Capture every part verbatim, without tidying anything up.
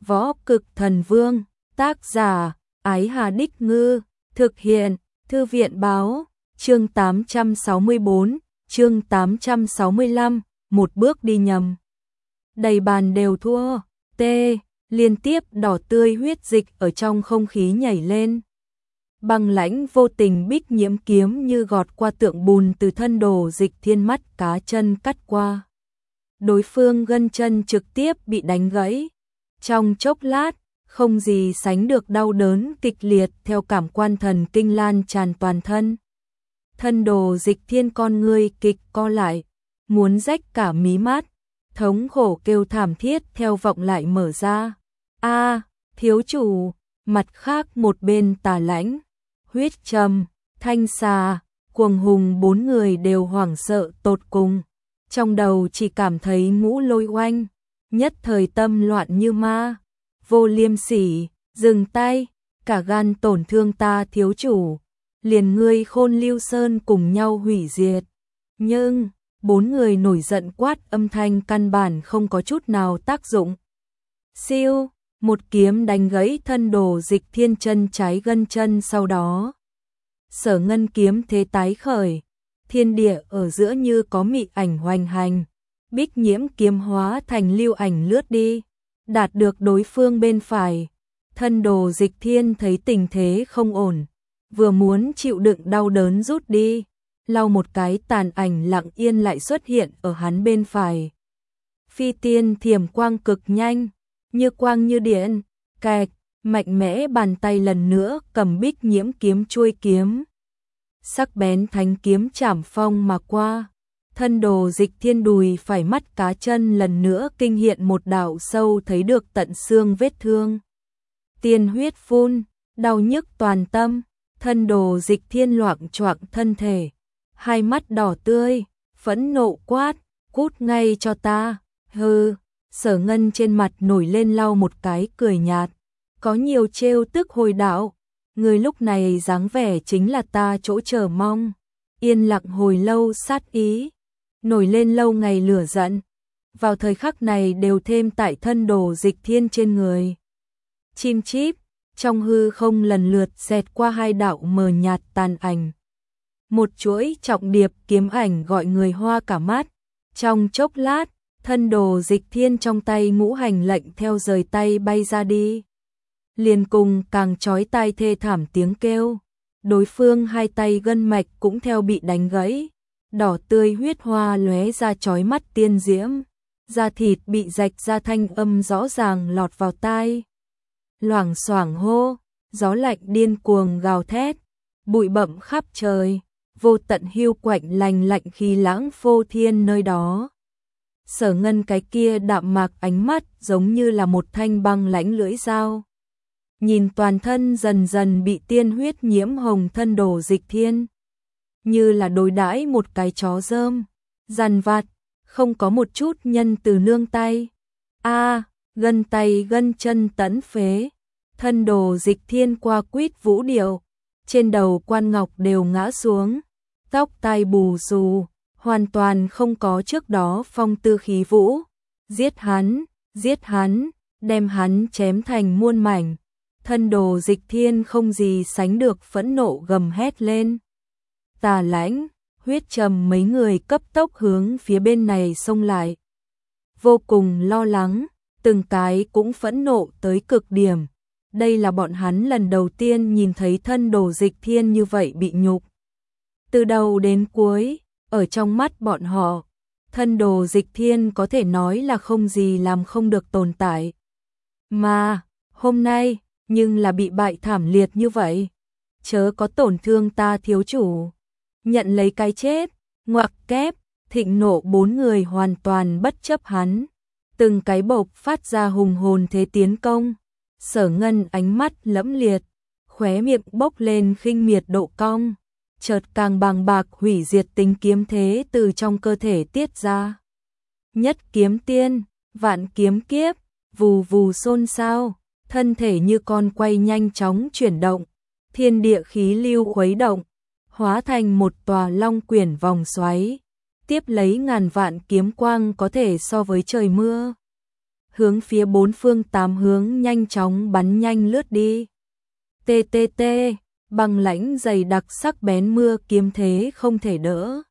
Võ Cực Thần Vương, tác giả, Ái Hà Đích Ngư, thực hiện, Thư viện Báo, chương tám trăm sáu mươi bốn, chương tám trăm sáu mươi lăm, một bước đi nhầm. Đầy bàn đều thua, T, liên tiếp đỏ tươi huyết dịch ở trong không khí nhảy lên. Băng lãnh vô tình Bích Nhiễm kiếm như gọt qua tượng bùn từ thân Đồ Dịch Thiên, mắt cá chân cắt qua. Đối phương gân chân trực tiếp bị đánh gãy. Trong chốc lát, không gì sánh được đau đớn kịch liệt theo cảm quan thần kinh lan tràn toàn thân. Thân Đồ Dịch Thiên con ngươi kịch co lại, muốn rách cả mí mắt, thống khổ kêu thảm thiết theo vọng lại mở ra. A, thiếu chủ. Mặt khác một bên Tà Lãnh, Huyết Trầm, Thanh Xà, Cuồng Hùng bốn người đều hoảng sợ tột cùng, trong đầu chỉ cảm thấy ngũ lôi oanh, nhất thời tâm loạn như ma. Vô Liêm Sỉ, dừng tay, cả gan tổn thương ta thiếu chủ, liền ngươi Khôn Lưu Sơn cùng nhau hủy diệt. Nhưng bốn người nổi giận quát âm thanh căn bản không có chút nào tác dụng. Siêu, một kiếm đánh gãy thân Đồ Dịch Thiên chân trái gân chân, sau đó Sở Ngân kiếm thế tái khởi, thiên địa ở giữa như có mị ảnh hoành hành, Bích Nhiễm kiếm hóa thành lưu ảnh lướt đi, đạt được đối phương bên phải. Thân Đồ Dịch Thiên thấy tình thế không ổn, vừa muốn chịu đựng đau đớn rút đi, lau một cái tàn ảnh lặng yên lại xuất hiện ở hắn bên phải. Phi tiên thiểm quang cực nhanh, như quang như điện, kẹt, mạnh mẽ bàn tay lần nữa cầm Bích Nhiễm kiếm chuôi kiếm. Sắc bén thánh kiếm chảm phong mà qua, thân Đồ Dịch Thiên đùi phải mắt cá chân lần nữa kinh hiện một đạo sâu thấy được tận xương vết thương. Tiên huyết phun, đau nhức toàn tâm, thân Đồ Dịch Thiên loạng choạng thân thể, hai mắt đỏ tươi, phẫn nộ quát, cút ngay cho ta. Hừ. Sở Ngân trên mặt nổi lên lau một cái cười nhạt, có nhiều trêu tức hồi đạo, người lúc này dáng vẻ chính là ta chỗ chờ mong. Yên lặng hồi lâu sát ý, nổi lên lâu ngày lửa giận, vào thời khắc này đều thêm tại thân Đồ Dịch Thiên trên người. Chim chíp, trong hư không lần lượt xẹt qua hai đạo mờ nhạt tàn ảnh. Một chuỗi trọng điệp kiếm ảnh gọi người hoa cả mắt, trong chốc lát, thân Đồ Dịch Thiên trong tay ngũ hành lệnh theo rời tay bay ra đi. Liền cùng càng chói tai thê thảm tiếng kêu, đối phương hai tay gân mạch cũng theo bị đánh gãy, đỏ tươi huyết hoa lóe ra chói mắt tiên diễm, da thịt bị rạch ra thanh âm rõ ràng lọt vào tai. Loảng xoảng hô, gió lạnh điên cuồng gào thét, bụi bặm khắp trời, vô tận hiu quạnh lành lạnh khí lãng phô thiên nơi đó. Sở Ngân cái kia đạm mạc ánh mắt giống như là một thanh băng lãnh lưỡi dao. Nhìn toàn thân dần dần bị tiên huyết nhiễm hồng thân Đồ Dịch Thiên, như là đối đãi một cái chó dơm, dằn vặt, không có một chút nhân từ nương tay. A, gân tay gân chân tẫn phế, thân Đồ Dịch Thiên qua quýt vũ điệu, trên đầu quan ngọc đều ngã xuống, tóc tai bù xù, hoàn toàn không có trước đó phong tư khí vũ. Giết hắn, giết hắn, đem hắn chém thành muôn mảnh. Thân Đồ Dịch Thiên không gì sánh được phẫn nộ gầm hét lên. Tà Lãnh, Huyết Trầm mấy người cấp tốc hướng phía bên này xông lại. Vô cùng lo lắng, từng cái cũng phẫn nộ tới cực điểm. Đây là bọn hắn lần đầu tiên nhìn thấy thân Đồ Dịch Thiên như vậy bị nhục. Từ đầu đến cuối, ở trong mắt bọn họ, thân Đồ Dịch Thiên có thể nói là không gì làm không được tồn tại. Mà, hôm nay, nhưng là bị bại thảm liệt như vậy. Chớ có tổn thương ta thiếu chủ. Nhận lấy cái chết, ngoặc kép, thịnh nộ bốn người hoàn toàn bất chấp hắn. Từng cái bộc phát ra hùng hồn thế tiến công. Sở Ngân ánh mắt lẫm liệt, khóe miệng bốc lên khinh miệt độ cong. Chợt càng bàng bạc hủy diệt tính kiếm thế từ trong cơ thể tiết ra. Nhất kiếm tiên, vạn kiếm kiếp, vù vù xôn xao, thân thể như con quay nhanh chóng chuyển động, thiên địa khí lưu khuấy động, hóa thành một tòa long quyển vòng xoáy, tiếp lấy ngàn vạn kiếm quang có thể so với trời mưa. hướng phía bốn phương tám hướng nhanh chóng bắn nhanh lướt đi. Tê tê tê, băng lãnh dày đặc sắc bén mưa kiếm thế không thể đỡ.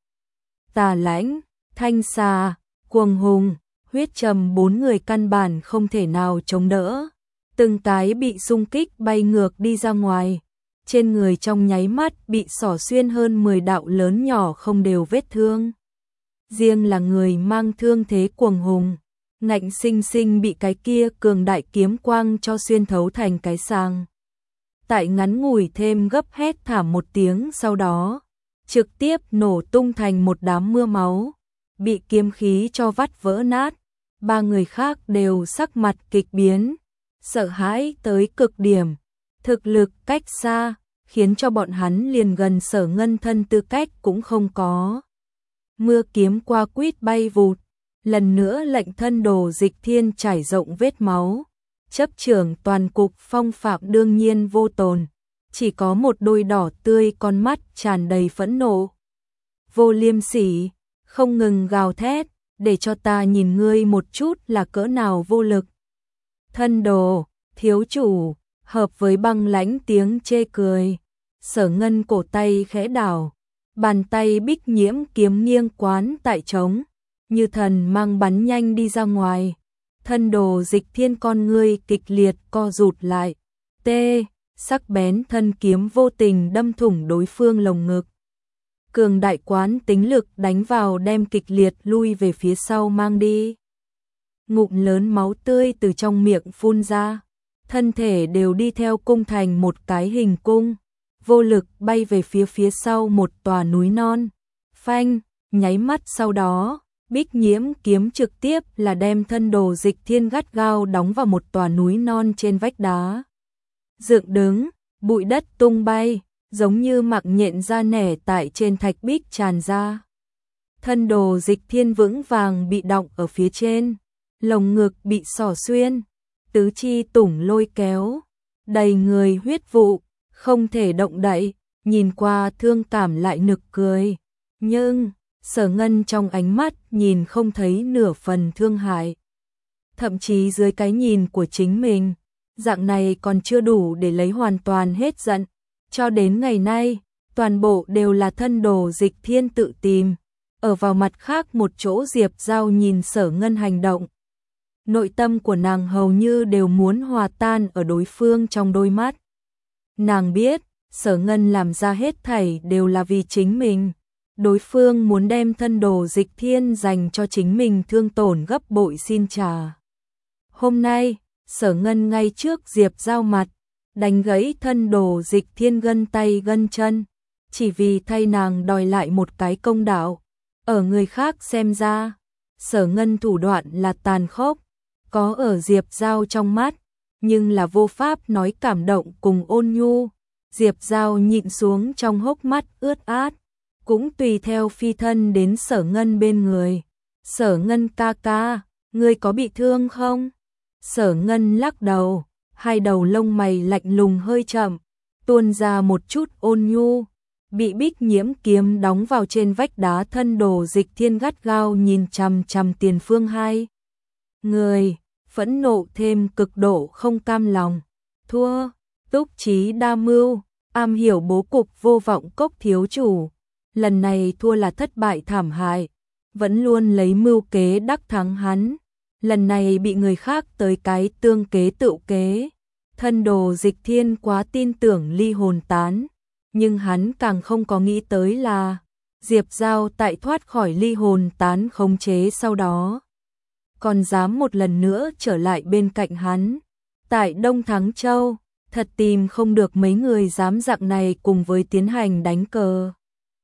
Tà Lãnh, Thanh Xà, Cuồng Hùng, Huyết Trầm bốn người căn bản không thể nào chống đỡ. Từng cái bị xung kích bay ngược đi ra ngoài. Trên người trong nháy mắt bị xỏ xuyên hơn mười đạo lớn nhỏ không đều vết thương. Riêng là người mang thương thế Cuồng Hùng, ngạnh sinh sinh bị cái kia cường đại kiếm quang cho xuyên thấu thành cái sàng. Tại ngắn ngủi thêm gấp hét thảm một tiếng sau đó, trực tiếp nổ tung thành một đám mưa máu, bị kiếm khí cho vắt vỡ nát. Ba người khác đều sắc mặt kịch biến, sợ hãi tới cực điểm, thực lực cách xa, khiến cho bọn hắn liền gần Sở Ngân thân tư cách cũng không có. Mưa kiếm qua quýt bay vụt, lần nữa lệnh thân Đồ Dịch Thiên trải rộng vết máu. Chấp trưởng toàn cục Phong Phạm đương nhiên vô tồn, chỉ có một đôi đỏ tươi con mắt tràn đầy phẫn nộ. Vô Liêm Sỉ, không ngừng gào thét, để cho ta nhìn ngươi một chút là cỡ nào vô lực. Thân Đồ, thiếu chủ, hợp với băng lãnh tiếng chê cười. Sở Ngân cổ tay khẽ đảo, bàn tay bích nhiễm kiếm nghiêng quán tại trống, như thần mang bắn nhanh đi ra ngoài. Thân Đồ Dịch Thiên con ngươi kịch liệt co rụt lại. Tê, sắc bén thân kiếm vô tình đâm thủng đối phương lồng ngực. Cường đại quán tính lực đánh vào đem kịch liệt lui về phía sau mang đi. Ngụm lớn máu tươi từ trong miệng phun ra, thân thể đều đi theo cung thành một cái hình cung, vô lực bay về phía phía sau một tòa núi non. Phanh, nháy mắt sau đó, bích nhiễm kiếm trực tiếp là đem thân Đồ Dịch Thiên gắt gao đóng vào một tòa núi non trên vách đá. Dựng đứng, bụi đất tung bay, giống như mạng nhện da nẻ tại trên thạch bích tràn ra. Thân Đồ Dịch Thiên vững vàng bị đọng ở phía trên, lồng ngực bị xỏ xuyên, tứ chi tủng lôi kéo, đầy người huyết vụ, không thể động đậy, nhìn qua thương cảm lại nực cười. Nhưng Sở Ngân trong ánh mắt nhìn không thấy nửa phần thương hại. Thậm chí dưới cái nhìn của chính mình, dạng này còn chưa đủ để lấy hoàn toàn hết giận. Cho đến ngày nay, toàn bộ đều là thân Đồ Dịch Thiên tự tìm. Ở vào mặt khác một chỗ Diệp Giao nhìn Sở Ngân hành động. Nội tâm của nàng hầu như đều muốn hòa tan ở đối phương trong đôi mắt. Nàng biết, Sở Ngân làm ra hết thảy đều là vì chính mình. Đối phương muốn đem thân Đồ Dịch Thiên dành cho chính mình thương tổn gấp bội xin trả. Hôm nay, Sở Ngân ngay trước Diệp Giao mặt, đánh gãy thân Đồ Dịch Thiên gân tay gân chân, chỉ vì thay nàng đòi lại một cái công đạo. Ở người khác xem ra, Sở Ngân thủ đoạn là tàn khốc, có ở Diệp Giao trong mắt, nhưng là vô pháp nói cảm động cùng ôn nhu. Diệp Giao nhịn xuống trong hốc mắt ướt át, cũng tùy theo phi thân đến Sở Ngân bên người. Sở Ngân ca ca, ngươi có bị thương không? Sở Ngân lắc đầu, hai đầu lông mày lạnh lùng hơi chậm, tuôn ra một chút ôn nhu. Bị bích nhiễm kiếm đóng vào trên vách đá thân Đồ Dịch Thiên gắt gao nhìn chằm chằm tiền phương hai người, phẫn nộ thêm cực độ không cam lòng. Thua, túc trí đa mưu, am hiểu bố cục vô vọng cốc thiếu chủ. Lần này thua là thất bại thảm hại, vẫn luôn lấy mưu kế đắc thắng hắn. Lần này bị người khác tới cái tương kế tựu kế. Thân Đồ Dịch Thiên quá tin tưởng ly hồn tán, nhưng hắn càng không có nghĩ tới là Diệp Giao tại thoát khỏi ly hồn tán khống chế sau đó, còn dám một lần nữa trở lại bên cạnh hắn. Tại Đông Thắng Châu, thật tìm không được mấy người dám dạng này cùng với tiến hành đánh cờ.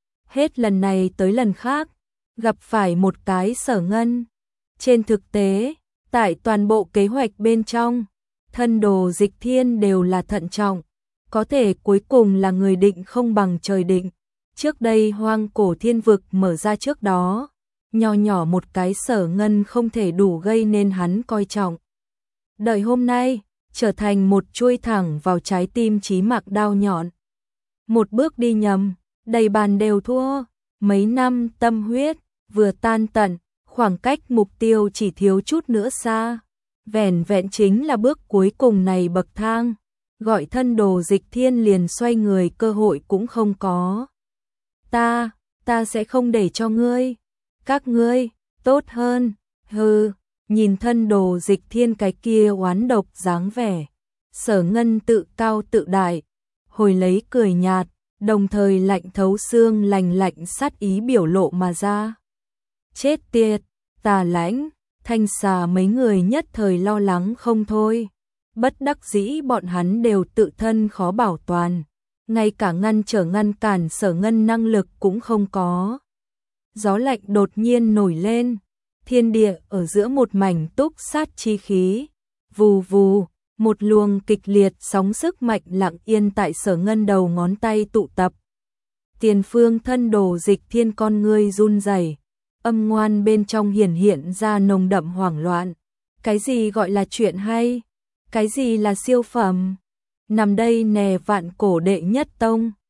Hết lần này tới lần khác, gặp phải một cái Sở Ngân. Trên thực tế, tại toàn bộ kế hoạch bên trong, thân Đồ Dịch Thiên đều là thận trọng, có thể cuối cùng là người định không bằng trời định. Trước đây hoang cổ thiên vực mở ra trước đó, nho nhỏ một cái Sở Ngân không thể đủ gây nên hắn coi trọng. Đợi hôm nay, trở thành một chuôi thẳng vào trái tim chí mạng đao nhọn. Một bước đi nhầm, đầy bàn đều thua, mấy năm tâm huyết, vừa tan tận, khoảng cách mục tiêu chỉ thiếu chút nữa xa. Vẻn vẹn chính là bước cuối cùng này bậc thang, gọi thân Đồ Dịch Thiên liền xoay người cơ hội cũng không có. Ta, ta sẽ không để cho ngươi. Các ngươi, tốt hơn, hừ, nhìn thân Đồ Dịch Thiên cái kia oán độc dáng vẻ. Sở Ngân tự cao tự đại, hồi lấy cười nhạt, đồng thời lạnh thấu xương lành lạnh sát ý biểu lộ mà ra. Chết tiệt, Tà Lãnh, Thanh Xà mấy người nhất thời lo lắng không thôi. Bất đắc dĩ bọn hắn đều tự thân khó bảo toàn, ngay cả ngăn trở ngăn cản Sở Ngân năng lực cũng không có. Gió lạnh đột nhiên nổi lên, thiên địa ở giữa một mảnh túc sát chi khí, vù vù, một luồng kịch liệt sóng sức mạnh lặng yên tại Sở Ngân đầu ngón tay tụ tập. Tiền phương thân Đồ Dịch Thiên con ngươi run rẩy, âm ngoan bên trong hiển hiện ra nồng đậm hoảng loạn. Cái gì gọi là chuyện hay? Cái gì là siêu phẩm? Nằm đây nè vạn cổ đệ nhất tông,